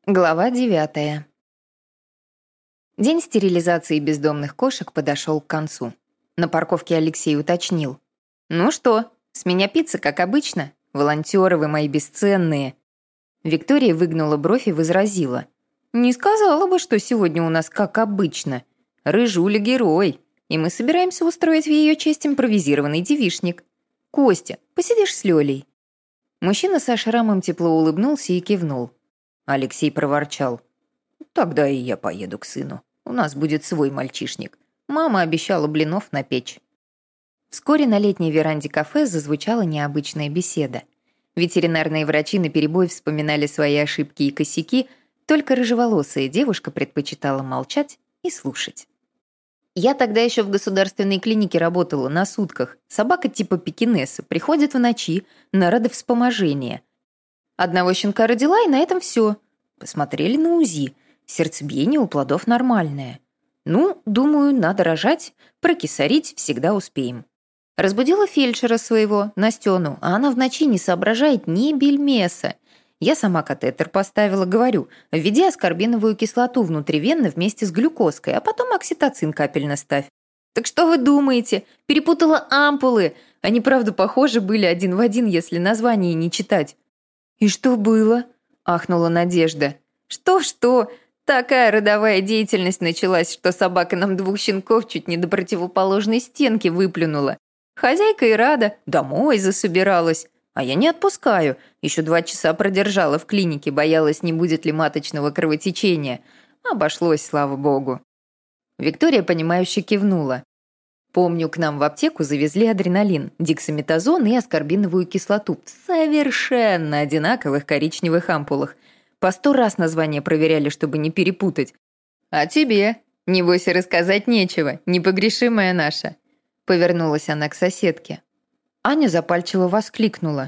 Глава 9. День стерилизации бездомных кошек подошел к концу. На парковке Алексей уточнил. «Ну что, с меня пицца, как обычно? Волонтеры вы мои бесценные». Виктория выгнула бровь и возразила. «Не сказала бы, что сегодня у нас как обычно. Рыжуля герой, и мы собираемся устроить в ее честь импровизированный девичник. Костя, посидишь с Лёлей?» Мужчина со шрамом тепло улыбнулся и кивнул. Алексей проворчал. «Тогда и я поеду к сыну. У нас будет свой мальчишник. Мама обещала блинов напечь». Вскоре на летней веранде кафе зазвучала необычная беседа. Ветеринарные врачи наперебой вспоминали свои ошибки и косяки, только рыжеволосая девушка предпочитала молчать и слушать. «Я тогда еще в государственной клинике работала на сутках. Собака типа пекинеса приходит в ночи на родовспоможение. Одного щенка родила, и на этом все. Посмотрели на УЗИ. Сердцебиение у плодов нормальное. Ну, думаю, надо рожать, прокисарить всегда успеем. Разбудила фельдшера своего, Настену, а она в ночи не соображает ни бельмеса. Я сама катетер поставила, говорю, введи аскорбиновую кислоту внутривенно вместе с глюкозкой, а потом окситоцин капельно ставь. Так что вы думаете? Перепутала ампулы. Они, правда, похожи были один в один, если название не читать. «И что было?» – ахнула Надежда. «Что-что? Такая родовая деятельность началась, что собака нам 2 щенков чуть не до противоположной стенки выплюнула. Хозяйка и рада, домой засобиралась. А я не отпускаю. Еще 2 часа продержала в клинике, боялась, не будет ли маточного кровотечения. Обошлось, слава богу». Виктория, понимающе кивнула. «Помню, к нам в аптеку завезли адреналин, дексаметазон и аскорбиновую кислоту в совершенно одинаковых коричневых ампулах. По 100 раз название проверяли, чтобы не перепутать. А тебе, небось, и рассказать нечего, непогрешимая наша». Повернулась она к соседке. Аня запальчиво воскликнула.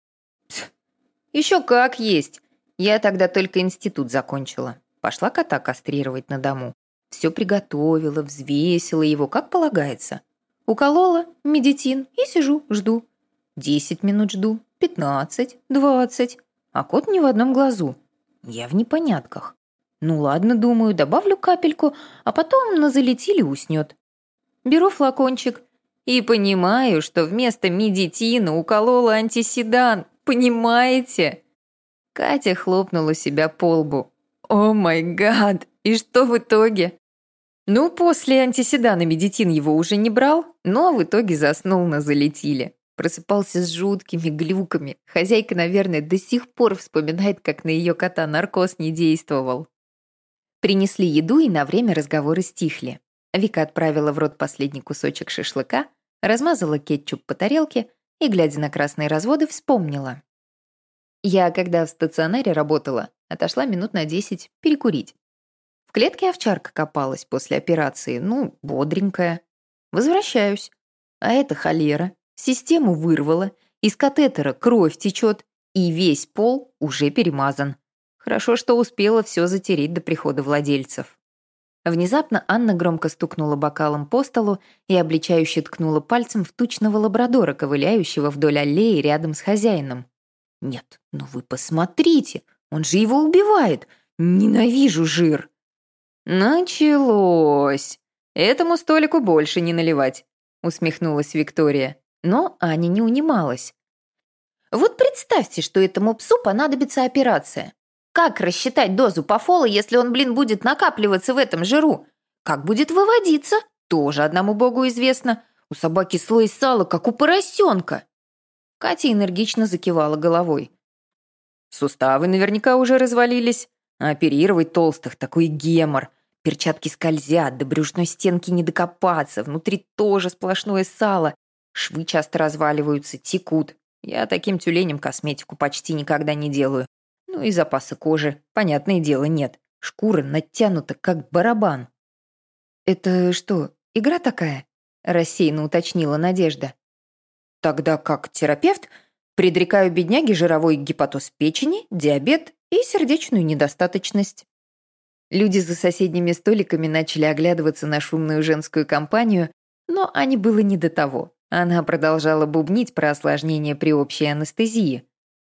«Еще как есть. Я тогда только институт закончила. Пошла кота кастрировать на дому. Все приготовила, взвесила его, как полагается. Уколола, медитин, и сижу, жду. 10 минут жду, 15, 20, а кот ни в одном глазу. Я в непонятках. Ну ладно, думаю, добавлю капельку, а потом на залетели уснет. Беру флакончик и понимаю, что вместо медитина уколола антиседан. Понимаете?» Катя хлопнула себя по лбу. «О май гад! И что в итоге?» Ну, после антиседана медитин его уже не брал, но в итоге заснул на залетиле. Просыпался с жуткими глюками. Хозяйка, наверное, до сих пор вспоминает, как на ее кота наркоз не действовал. Принесли еду, и на время разговоры стихли. Вика отправила в рот последний кусочек шашлыка, размазала кетчуп по тарелке и, глядя на красные разводы, вспомнила. Я, когда в стационаре работала, отошла минут на 10 перекурить. В клетке овчарка копалась после операции, ну, бодренькая. Возвращаюсь. А это холера. Систему вырвало, из катетера кровь течет, и весь пол уже перемазан. Хорошо, что успела все затереть до прихода владельцев. Внезапно Анна громко стукнула бокалом по столу и обличающе ткнула пальцем в тучного лабрадора, ковыляющего вдоль аллеи рядом с хозяином. «Нет, ну вы посмотрите, он же его убивает! Ненавижу жир!» «Началось! Этому столику больше не наливать», — усмехнулась Виктория. Но Аня не унималась. «Вот представьте, что этому псу понадобится операция. Как рассчитать дозу пофола, если он, будет накапливаться в этом жиру? Как будет выводиться? Тоже одному богу известно. У собаки слой сала, как у поросенка». Катя энергично закивала головой. «Суставы наверняка уже развалились. А оперировать толстых — такой гемор. Перчатки скользят, до брюшной стенки не докопаться, внутри тоже сплошное сало. Швы часто разваливаются, текут. Я таким тюленям косметику почти никогда не делаю. Ну и запаса кожи, понятное дело, нет. Шкура натянута, как барабан». «Это что, игра такая?» – рассеянно уточнила Надежда. «Тогда как терапевт предрекаю бедняге жировой гепатоз печени, диабет и сердечную недостаточность». Люди за соседними столиками начали оглядываться на шумную женскую компанию, но Ане было не до того. Она продолжала бубнить про осложнения при общей анестезии.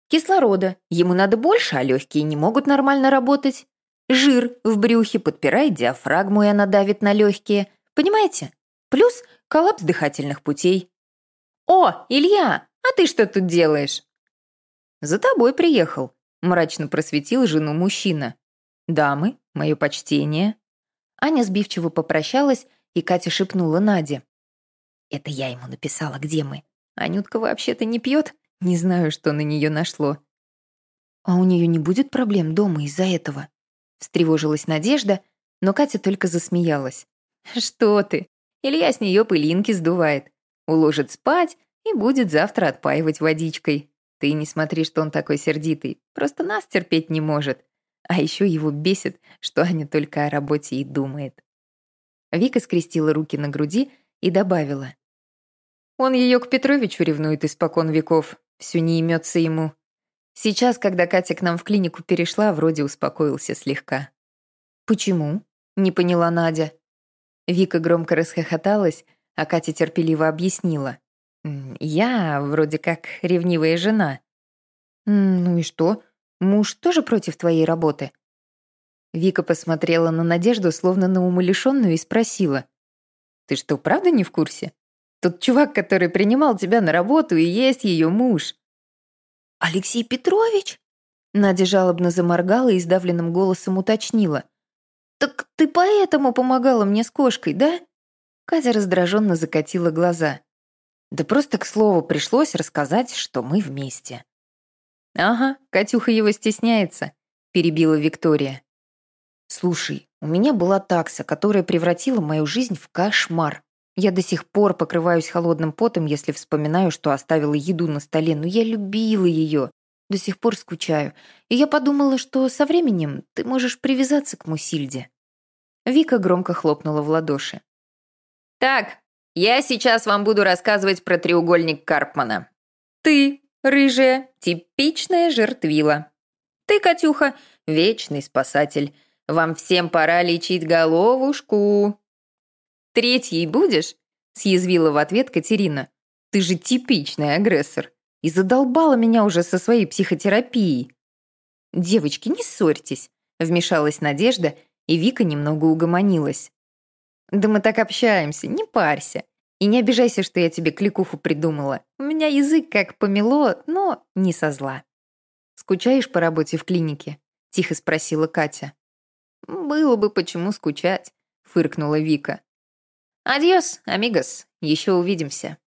Кислорода ему надо больше, а легкие не могут нормально работать. Жир в брюхе подпирает диафрагму, и она давит на легкие. Понимаете? Плюс коллапс дыхательных путей. «О, Илья, а ты что тут делаешь?» «За тобой приехал», — мрачно просветил жену мужчина. «Дамы, мое почтение». Аня сбивчиво попрощалась, и Катя шепнула Наде. «Это я ему написала, где мы. Анютка вообще-то не пьет. Не знаю, что на нее нашло». «А у нее не будет проблем дома из-за этого?» Встревожилась Надежда, но Катя только засмеялась. «Что ты? Илья с нее пылинки сдувает. Уложит спать и будет завтра отпаивать водичкой. Ты не смотри, что он такой сердитый. Просто нас терпеть не может. А еще его бесит, что Аня только о работе и думает». Вика скрестила руки на груди и добавила. «Он ее к Петровичу ревнует испокон веков. Все не имется ему. Сейчас, когда Катя к нам в клинику перешла, вроде успокоился слегка». «Почему?» — не поняла Надя. Вика громко расхохоталась, а Катя терпеливо объяснила. «Я вроде как ревнивая жена». «Ну и что? Муж тоже против твоей работы?» Вика посмотрела на Надежду, словно на умалишенную, и спросила. «Ты что, правда не в курсе? Тот чувак, который принимал тебя на работу, и есть ее муж». «Алексей Петрович?» Надя жалобно заморгала и сдавленным голосом уточнила. «Так ты поэтому помогала мне с кошкой, да?» Катя раздраженно закатила глаза. «Да просто к слову пришлось рассказать, что мы вместе». «Ага, Катюха его стесняется», — перебила Виктория. «Слушай, у меня была такса, которая превратила мою жизнь в кошмар. Я до сих пор покрываюсь холодным потом, если вспоминаю, что оставила еду на столе, но я любила ее. До сих пор скучаю. И я подумала, что со временем ты можешь привязаться к Мусильде». Вика громко хлопнула в ладоши. «Так, я сейчас вам буду рассказывать про треугольник Карпмана. Ты, рыжая, типичная жертвила. Ты, Катюха, вечный спасатель. Вам всем пора лечить головушку». «Третьей будешь?» — съязвила в ответ Катерина. «Ты же типичный агрессор и задолбала меня уже со своей психотерапией». «Девочки, не ссорьтесь», — вмешалась Надежда, и Вика немного угомонилась. «Да мы так общаемся, не парься. И не обижайся, что я тебе кликуху придумала. У меня язык как помело, но не со зла». «Скучаешь по работе в клинике?» — тихо спросила Катя. «Было бы почему скучать», — фыркнула Вика. «Адьос, амигос, еще увидимся».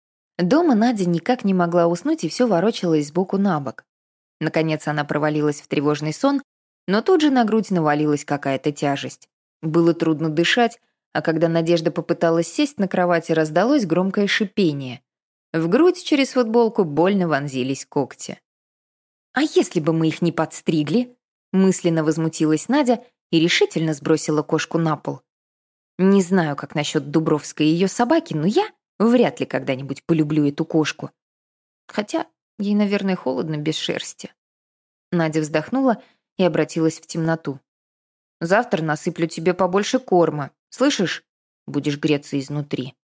Дома Надя никак не могла уснуть и все ворочалась сбоку на бок. Наконец она провалилась в тревожный сон, но тут же на грудь навалилась какая-то тяжесть. Было трудно дышать, а когда Надежда попыталась сесть на кровати, раздалось громкое шипение. В грудь через футболку больно вонзились когти. «А если бы мы их не подстригли?» Мысленно возмутилась Надя и решительно сбросила кошку на пол. Не знаю, как насчет Дубровской и ее собаки, но я вряд ли когда-нибудь полюблю эту кошку. Хотя ей, наверное, холодно без шерсти. Надя вздохнула и обратилась в темноту. «Завтра насыплю тебе побольше корма. Слышишь? Будешь греться изнутри».